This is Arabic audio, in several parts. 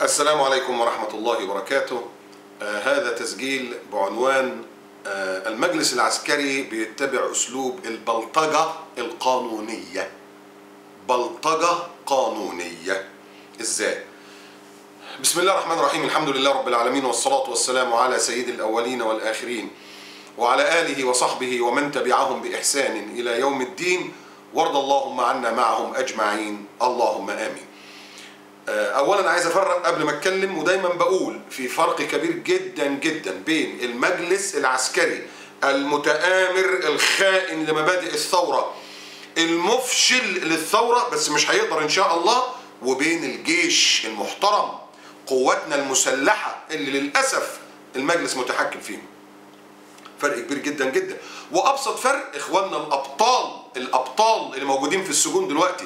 السلام عليكم ورحمة الله وبركاته. هذا تسجيل بعنوان المجلس العسكري بيتبع أسلوب البلطجة القانونية. بلطجة قانونية إزاي؟ بسم الله الرحمن الرحيم. الحمد لله رب العالمين، والصلاة والسلام على سيد الأولين والآخرين وعلى آله وصحبه ومن تبعهم بإحسان إلى يوم الدين، وارض اللهم عنا معهم أجمعين، اللهم آمين. اولا عايز افرق قبل ما اتكلم، ودايما بقول في فرق كبير جدا جدا بين المجلس العسكري المتآمر الخائن لمبادئ الثورة المفشل للثورة بس مش هيقدر ان شاء الله، وبين الجيش المحترم قواتنا المسلحة اللي للأسف المجلس متحكم فيهم. فرق كبير جدا جدا. وابسط فرق اخواننا الابطال اللي موجودين في السجون دلوقتي،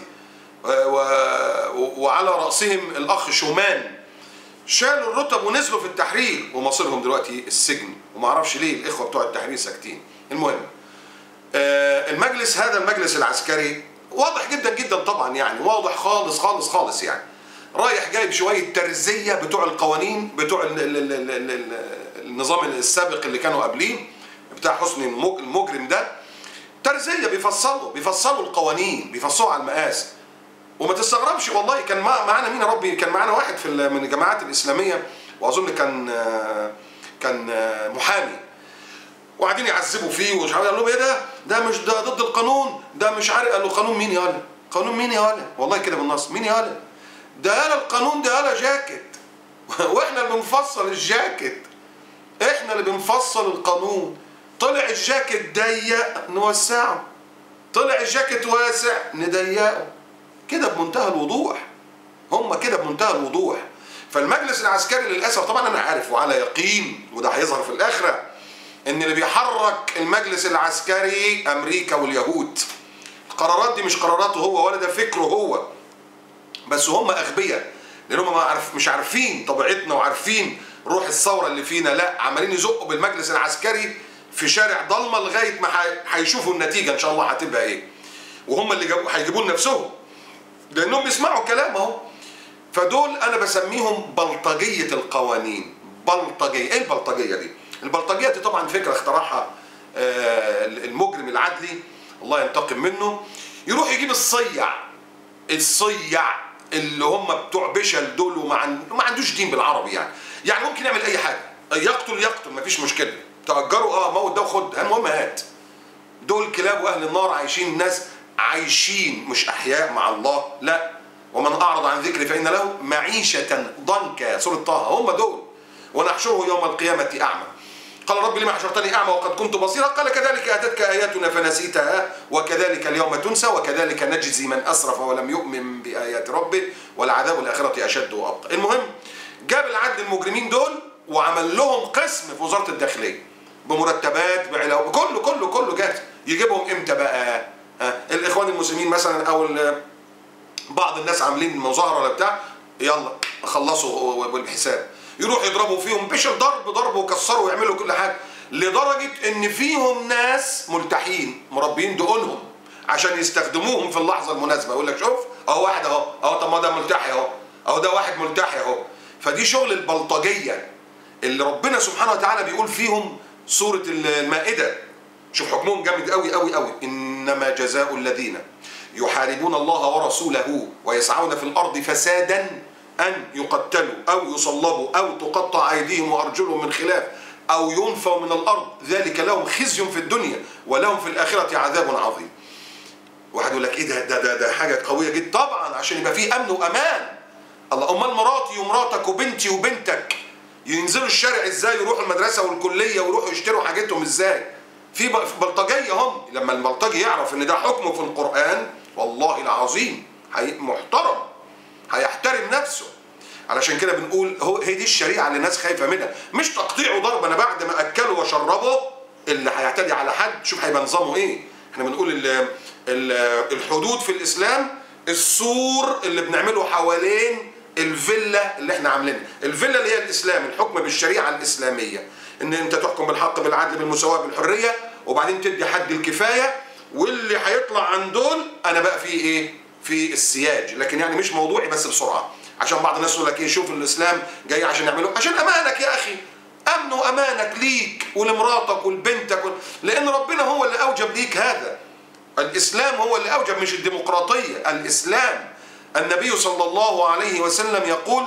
وعلى رأسهم الأخ شومان، شالوا الرتب ونزلوا في التحرير ومصيرهم دلوقتي السجن، ومعرفش ليه الإخوة بتوع التحرير ساكتين. المهم هذا المجلس العسكري واضح جدا جدا طبعا، يعني واضح خالص خالص خالص، يعني رايح جايب شوية ترزية بتوع القوانين بتوع النظام السابق اللي كانوا قبلين بتاع حسني المجرم ده، ترزية بيفصلوا القوانين، بيفصلوا على المقاس. وما تستغربش والله، كان معانا مين يا ربي، كان معانا واحد من الجماعات الإسلامية، وأظن كان محامي، وقاعدين يعذبوا فيه ومش عارف، قال لهم ايه ده مش ده ضد القانون، ده مش عارف. قال له قانون مين يا ولا؟ قانون مين يا ولا؟ والله كده بالنص، مين يا ولا؟ ده قال القانون ده قال جاكيت واحنا اللي بنفصل الجاكيت، احنا اللي بنفصل القانون. طلع الجاكيت ضيق نوسعه، طلع الجاكيت واسع نضيقه، كده بمنتهى الوضوح. هم كده بمنتهى الوضوح. فالمجلس العسكري للأسف، طبعا أنا عارف وعلى يقين، وده هيظهر في الآخرة، إن اللي بيحرك المجلس العسكري أمريكا واليهود. القرارات دي مش قراراته هو ولا ده فكره هو، بس هم أغبياء، لأن هم مش عارفين طبيعتنا وعارفين روح الثورة اللي فينا. لا، عمالين يزقوا بالمجلس العسكري في شارع ضلمة لغاية ما هيشوفوا النتيجة إن شاء الله هتبقى إيه. وهم اللي هيجيبوا لنفسهم، لأنهم بيسمعوا كلام اهو. فدول أنا بسميهم بلطجية القوانين. بلطجية. إيه البلطجية دي؟ البلطجية دي طبعا فكرة اخترعها المجرم العدلي الله ينتقم منه. يروح يجيب الصيع اللي هم بتوع بشل دول، وما عندوش دين بالعربي، يعني ممكن يعمل أي حاجة، يقتل مفيش مشكلة، تأجره موت ده وخد، المهم هات. دول كلاب وأهل النار، عايشين ناس عايشين مش أحياء مع الله، لا. ومن أعرض عن ذكري فإن له معيشة ضنكا، سورة طه. هم دول. ونحشره يوم القيامة أعمى. قال رب لما حشرتني أعمى وقد كنت بصيرا، قال كذلك أتتك آياتنا فنسيتها وكذلك اليوم تنسى وكذلك نجزي من أسرف ولم يؤمن بآيات ربه ولعذاب الآخرة أشد وأبقى. المهم جاب العدل المجرمين دول وعمل لهم قسم في وزارة الداخلية بمرتبات بعلاوة، كله جاهز. يجيبهم امتى بقى؟ الاخوان المسلمين مثلا او بعض الناس عاملين مظاهره ولا بتاع، يلا خلصوا بالحساب، يروح يضربوا فيهم بشر ضرب وكسروا ويعملوا كل حاجه، لدرجه ان فيهم ناس ملتحين مربين دقونهم عشان يستخدموهم في اللحظه المناسبه. يقول لك شوف اهو واحد اهو طب ما ده ملتحي اهو ده واحد ملتحي اهو. فدي شغل البلطجيه اللي ربنا سبحانه وتعالى بيقول فيهم سوره المائده. شوف حكمهم جامد قوي قوي قوي. إنما جزاء الذين يحاربون الله ورسوله ويسعون في الأرض فسادا أن يقتلوا أو يصلبوا أو تقطع أيديهم وأرجلهم من خلاف أو ينفوا من الأرض، ذلك لهم خزي في الدنيا ولهم في الآخرة عذاب عظيم. واحد يقول لك إيه ده حاجة قوية جدا. طبعا عشان يبقى فيه أمن وأمان. الله، أمال مراتي ومراتك وبنتي وبنتك ينزلوا الشارع إزاي، يروحوا المدرسة والكلية ويروحوا يشتروا حاجتهم إزاي؟ في بلطجية هم. لما البلطجي يعرف ان ده حكمه في القرآن والله العظيم محترم، هيحترم نفسه. علشان كده بنقول هي دي الشريعة اللي الناس خايفة منها، مش تقطيع وضرب. انا بعد ما اكله وشربه اللي هيعتدي على حد شوف هيبقى نظامه ايه. احنا بنقول الحدود في الاسلام السور اللي بنعمله حوالين الفيلا اللي احنا عاملينها. الفيلا اللي هي الاسلام، الحكم بالشريعة الاسلامية، ان انت تحكم بالحق بالعدل بالمساواة بالحرية، وبعدين تدي حد الكفاية، واللي هيطلع عن دول انا بقى فيه ايه؟ في السياج. لكن يعني مش موضوعي بس بسرعة. عشان بعض الناس يقول لك ايه، شوف الاسلام جاي عشان يعملوا، عشان امانك يا اخي، امن وامانك ليك ولمراتك ولبنتك لان ربنا هو اللي اوجب ليك هذا. الاسلام هو اللي اوجب، مش الديمقراطيه، الاسلام. النبي صلى الله عليه وسلم يقول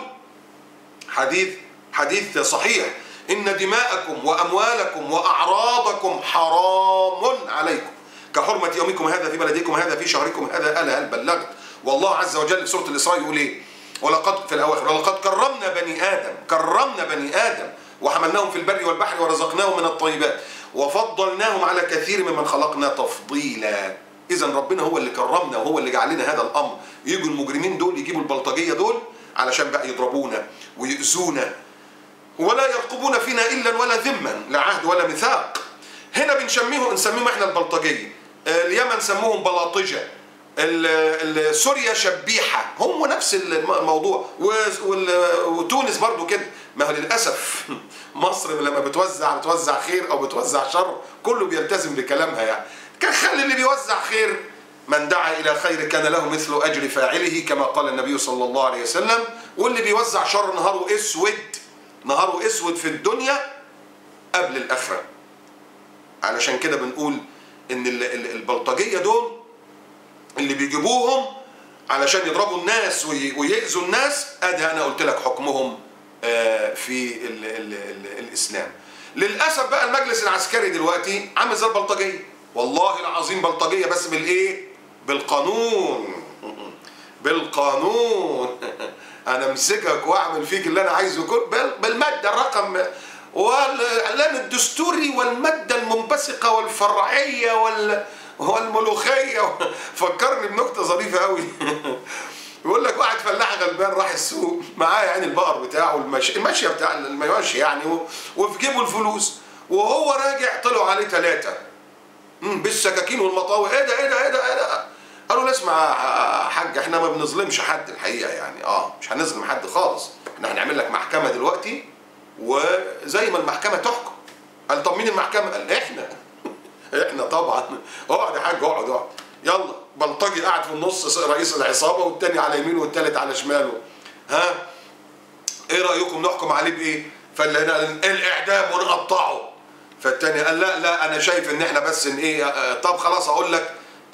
حديث صحيح: إن دماءكم وأموالكم وأعراضكم حرام عليكم كحرمة يومكم هذا في بلدكم هذا في شهركم هذا. ألا هل بلغت؟ والله عز وجل في سورة الإسراء يقول إيه؟ ولقد في الأواخر ولقد كرمنا بني آدم وحملناهم في البر والبحر ورزقناهم من الطيبات وفضلناهم على كثير ممن خلقنا تفضيلا. إذا ربنا هو اللي كرمنا وهو اللي جعل لنا هذا الأمر. يجوا المجرمين دول يجيبوا البلطجية دول علشان بقى يضربونا ويؤذونا ولا يرقبون فينا إلا ولا ذما، لا عهد ولا ميثاق. هنا نسميهم احنا البلطجية، اليمن سموهم بلاطجة، سوريا شبيحة، هم نفس الموضوع، وتونس برضو كده. ما هو للأسف مصر لما بتوزع خير أو بتوزع شر كله بيلتزم بكلامها. يعني كان خلي اللي بيوزع خير، من دعا إلى خير كان له مثل أجر فاعله كما قال النبي صلى الله عليه وسلم. واللي بيوزع شر نهاره اسود في الدنيا قبل الآخرة. علشان كده بنقول ان البلطجية دول اللي بيجيبوهم علشان يضربوا الناس ويأذوا الناس، ادي انا قلت لك حكمهم في الاسلام. للاسف بقى المجلس العسكري دلوقتي عامل زي البلطجية، والله العظيم بلطجية، بس بالايه؟ بالقانون. انا امسكك واعمل فيك اللي انا عايزه بالماده الرقم والاعلان الدستوري والماده المنبثقه والفرعيه والملوخيه. فكرني بنكته ظريفه قوي. يقول لك واحد فلاح غلبان راح السوق معاه يعني البقر بتاعه الماشيه بتاع المواشي يعني، وفي جيبه الفلوس، وهو راجع طلعوا عليه 3 بالسكاكين والمطاوي. ايه ده؟ قالوا له اسمع يا حاج، احنا ما بنظلمش حد الحقيقه يعني، مش هنظلم حد خالص، احنا هنعمل لك محكمه دلوقتي وزي ما المحكمه تحكم. قال طب مين المحكمه؟ قال احنا طبعا. اقعد يا حاج اقعد. يلا بلطجي قاعد في النص رئيس العصابه والتاني على يمينه والتالت على شماله، ها ايه رايكم نحكم عليه بايه؟ فاللي هنا الاعدام ونقطعه. فالتاني قال لا انا شايف ان احنا بس ان ايه، طب خلاص اقول لك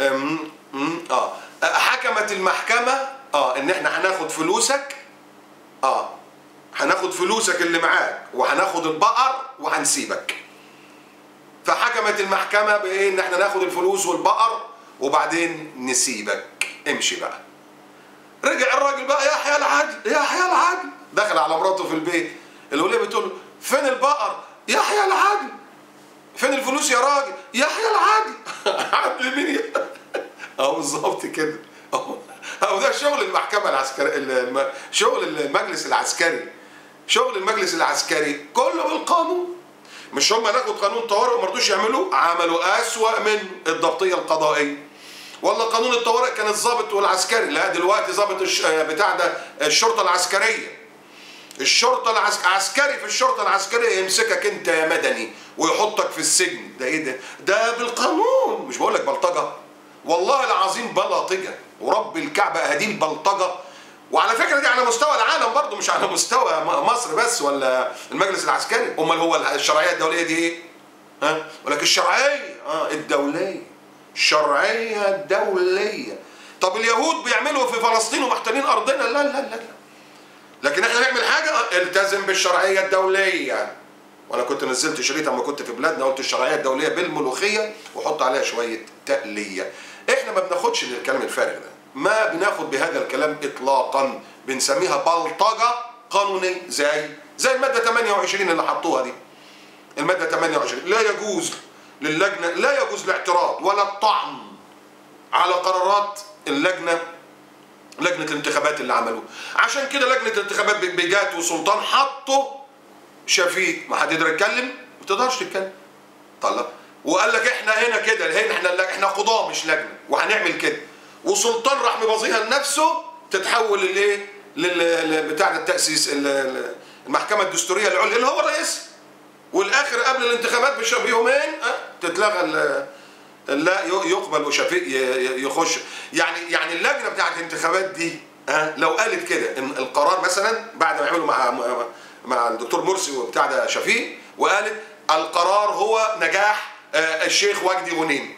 حكمت المحكمة ان احنا هناخد فلوسك، هناخد فلوسك اللي معاك وهناخد البقر وهنسيبك. فحكمت المحكمة بايه؟ ان احنا ناخد الفلوس والبقر وبعدين نسيبك، امشي بقى. رجع الراجل بقى يحيى العدل، دخل على مراته في البيت، الولية بتقول له فين البقر؟ يحيى العدل. فين الفلوس يا راجل؟ يحيى العدل. عدل مين؟ بالظبط كده. ده شغل المحكمة العسكرية، شغل المجلس العسكري كله بالقانون. مش هم ناخد قانون طوارئ وما رضوش يعملوه، عملوا أسوأ من الضبطية القضائية. ولا قانون الطوارئ كان الضابط والعسكري، لا دلوقتي ضابط بتاع ده الشرطة العسكرية. عسكري في الشرطة العسكرية يمسكك انت يا مدني ويحطك في السجن. ده ايه ده بالقانون، مش بقول لك بلطجة، والله العظيم بلطجة ورب الكعبة هذه البلطجة. وعلى فكرة دي على مستوى العالم برضو، مش على مستوى مصر بس ولا المجلس العسكري. امال هو الشرعية الدولية دي ايه؟ ولكن الشرعية الشرعية الدولية. طب اليهود بيعملوا في فلسطين ومحتلين ارضنا؟ لا. لكن احنا نعمل حاجة التزم بالشرعية الدولية. وانا كنت نزلت شريط اما كنت في بلادنا، قلت الشرعية الدولية بالملوخية وحط عليها شوية تقلية. احنا ما بناخدش الكلام الفارغ ده، ما بناخد بهذا الكلام اطلاقا، بنسميها بلطجة قانونية زي المادة 28 اللي حطوها دي. المادة 28 لا يجوز للجنة، لا يجوز الاعتراض ولا الطعن على قرارات لجنة الانتخابات اللي عملوه. عشان كده لجنة الانتخابات بجات وسلطان حطوا شفيق، ما حد يقدر يتكلم، ما تقدرش تتكلم. طلع وقال لك احنا هنا كده، احنا قضاة مش لجنة وهنعمل كده. وسلطان راح مبظيها لنفسه تتحول بتاع التأسيس المحكمة الدستورية العليا اللي هو الرئيس. والاخر قبل الانتخابات بيومين تتلغى، لا يقبل وشفيق يخش. يعني اللجنة بتاعت الانتخابات دي لو قالت كده ان القرار مثلا بعد ما يعملوا مع الدكتور مرسي وبتاع ده شفيق، وقالت القرار هو نجاح الشيخ وجدي غنيم،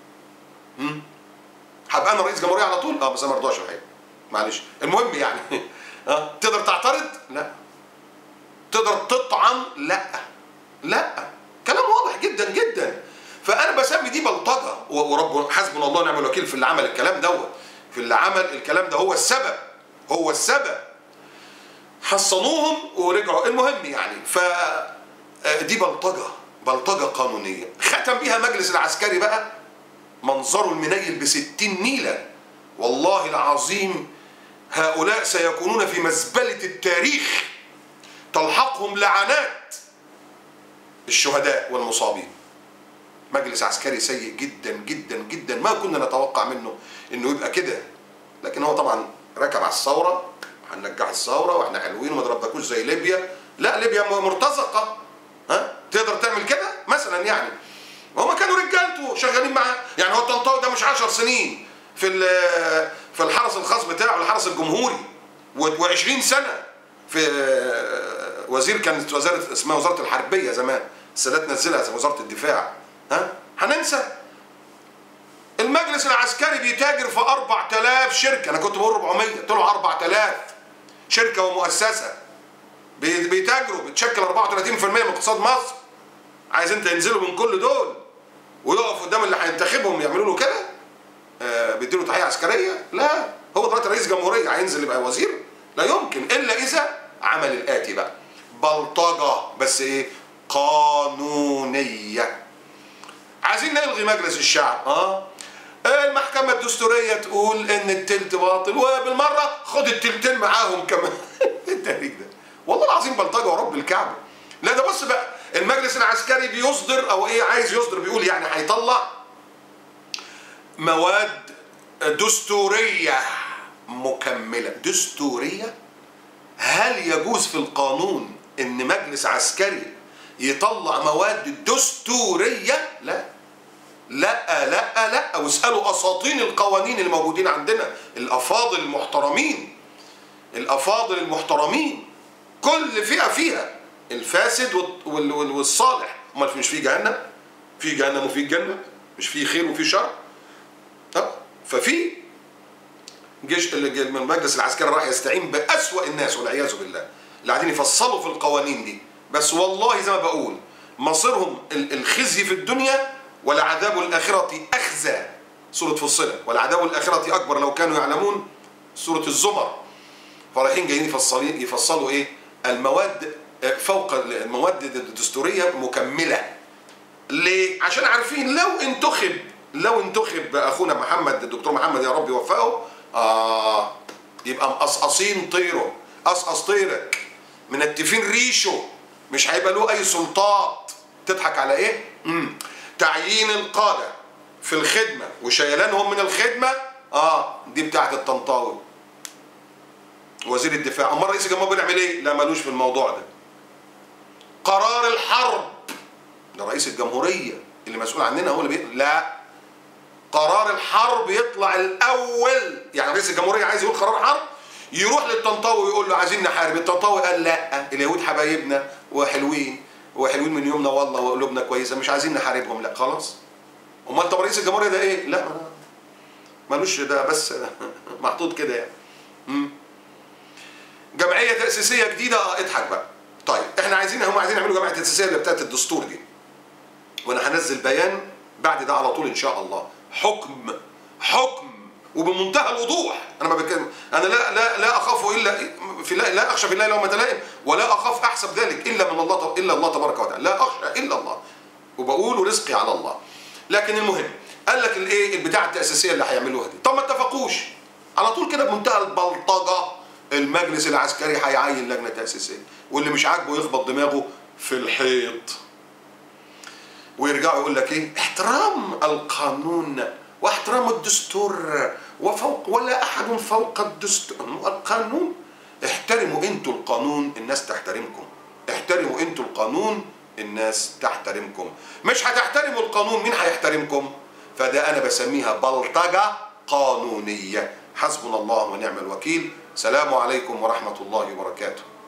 هبقى انا رئيس جمهوريه على طول؟ بس انا ما رضاش الحقيقه، معلش. المهم يعني تقدر تعترض؟ لا. تقدر تطعن؟ لا. لا، كلام واضح جدا جدا. فانا بسمي دي بلطجه، ورب حسبنا الله ونعم الوكيل في اللي عمل الكلام دوت، في اللي عمل الكلام ده، هو السبب، هو السبب. حصنوهم ورجعوا. المهم يعني دي بلطجه، بلطجه قانونيه. ختم بيها مجلس العسكري بقى منظره المنيل ب60 نيله. والله العظيم هؤلاء سيكونون في مزبله التاريخ، تلحقهم لعنات الشهداء والمصابين. مجلس عسكري سيء جدا جدا جدا، ما كنا نتوقع منه انه يبقى كده. لكن هو طبعا ركب على الثوره، هننجح الثوره واحنا حلوين وما ضربناكوش زي ليبيا. لا، ليبيا مرتزقه، تقدر تعمل كده مثلا يعني. وهم كانوا رجالته شغالين معاه يعني. هو الطنطاوي ده مش 10 سنين في الحرس الخاص بتاعه، الحرس الجمهوري، و20 سنه في وزير، كانت وزاره اسمها وزاره الحربيه زمان، السادات نزلها زي وزاره الدفاع. هننسى؟ المجلس العسكري بيتاجر في 4000 شركه. انا كنت بقول 400، طلعوا 4000 شركه ومؤسسه بيتاجروا، بتشكل 34% من اقتصاد مصر. عايز انت ينزلوا من كل دول ويقف قدام اللي هينتخبهم يعملوا له كده؟ بيديله تحيه عسكريه؟ لا. هو دلوقتي رئيس جمهوريه هينزل يبقى وزير؟ لا يمكن، الا اذا عمل الاتي بقى: بلطجه، بس ايه؟ قانونيه. عايزين نلغي مجلس الشعب. المحكمة الدستورية تقول ان التلت باطل، وبالمرة خد التلتين معاهم كمان. التهريج ده والله العظيم بلطجة ورب الكعبة. لا ده بص بقى، المجلس العسكري بيصدر او ايه، عايز يصدر، بيقول يعني هيطلع مواد دستورية مكملة. دستورية؟ هل يجوز في القانون ان مجلس عسكري يطلع مواد دستورية؟ لا لا لا لا. واسألوا أساطين القوانين اللي موجودين عندنا، الأفاضل المحترمين، الأفاضل المحترمين، كل فئة فيها الفاسد والصالح. امال مش في جهنم؟ في جهنم وفي الجنة، مش في خير وفي شر؟ ففي جيش المجلس العسكري راح يستعين بأسوأ الناس والعياذ بالله، اللي قاعدين يفصلوا في القوانين دي. بس والله زي ما بقول، مصيرهم الخزي في الدنيا ولعذاب الآخرة أخزى. سورة فصلت: ولعذاب الآخرة أكبر لو كانوا يعلمون. سورة الزمر. فرايحين جايين يفصلوا إيه؟ المواد فوق المواد الدستورية مكملة. ليه؟ عشان عارفين لو انتخب أخونا محمد، الدكتور محمد، يا رب يوفقه، يبقى مقصقصين طيره، قصقص طيرك، منتفين ريشه، مش هيبقى له أي سلطات. تضحك على إيه؟ تعيين القادة في الخدمة وشيلانهم من الخدمة، دي بتاعت الطنطاوي وزير الدفاع. أمال رئيس الجمهورية بيعمل إيه؟ لا، مالوش في الموضوع ده. قرار الحرب ده رئيس الجمهورية اللي مسؤول عننا هو اللي لا، قرار الحرب يطلع الأول. يعني رئيس الجمهورية عايز يقول قرار حرب، يروح للطنطاوي ويقول له عايزين نحارب. الطنطاوي قال لا، اليهود حبايبنا وحلوين من يومنا والله، وقلوبنا كويسه، مش عايزين نحاربهم. لا خلاص. امال طب رئيس الجمهوريه ده ايه؟ لا مالوش، ده بس محطوط كده يعني. جمعيه تاسيسيه جديده. اضحك بقى. طيب احنا هم عايزين يعملوا جمعيه تاسيسيه اللي بتاعت الدستور دي، وانا هنزل بيان بعد ده على طول ان شاء الله. حكم وبمنتهى الوضوح. انا ما بتكلم، انا لا اخاف الا في الله، لا اخشى في الله لومة لائم، ولا اخاف احسب ذلك الا من الله، الا الله تبارك وتعالى. لا اخشى الا الله، وبقول رزقي على الله. لكن المهم قال لك الايه البتاعه التاسيسيه اللي هيعملوها دي. طب ما اتفقوش على طول كده بمنتهى البلطجه. المجلس العسكري هيعين لجنه تاسيسيه، واللي مش عاجبه يخبط دماغه في الحيط. ويرجعوا يقول لك ايه؟ احترام القانون واحترام الدستور، ولا احد فوق الدستور. القانون، احترموا انتوا القانون الناس تحترمكم. احترموا انتوا القانون الناس تحترمكم. مش هتحترموا القانون، مين هيحترمكم؟ فده انا بسميها بلطجة قانونية. حسبنا الله ونعم الوكيل. سلام عليكم ورحمة الله وبركاته.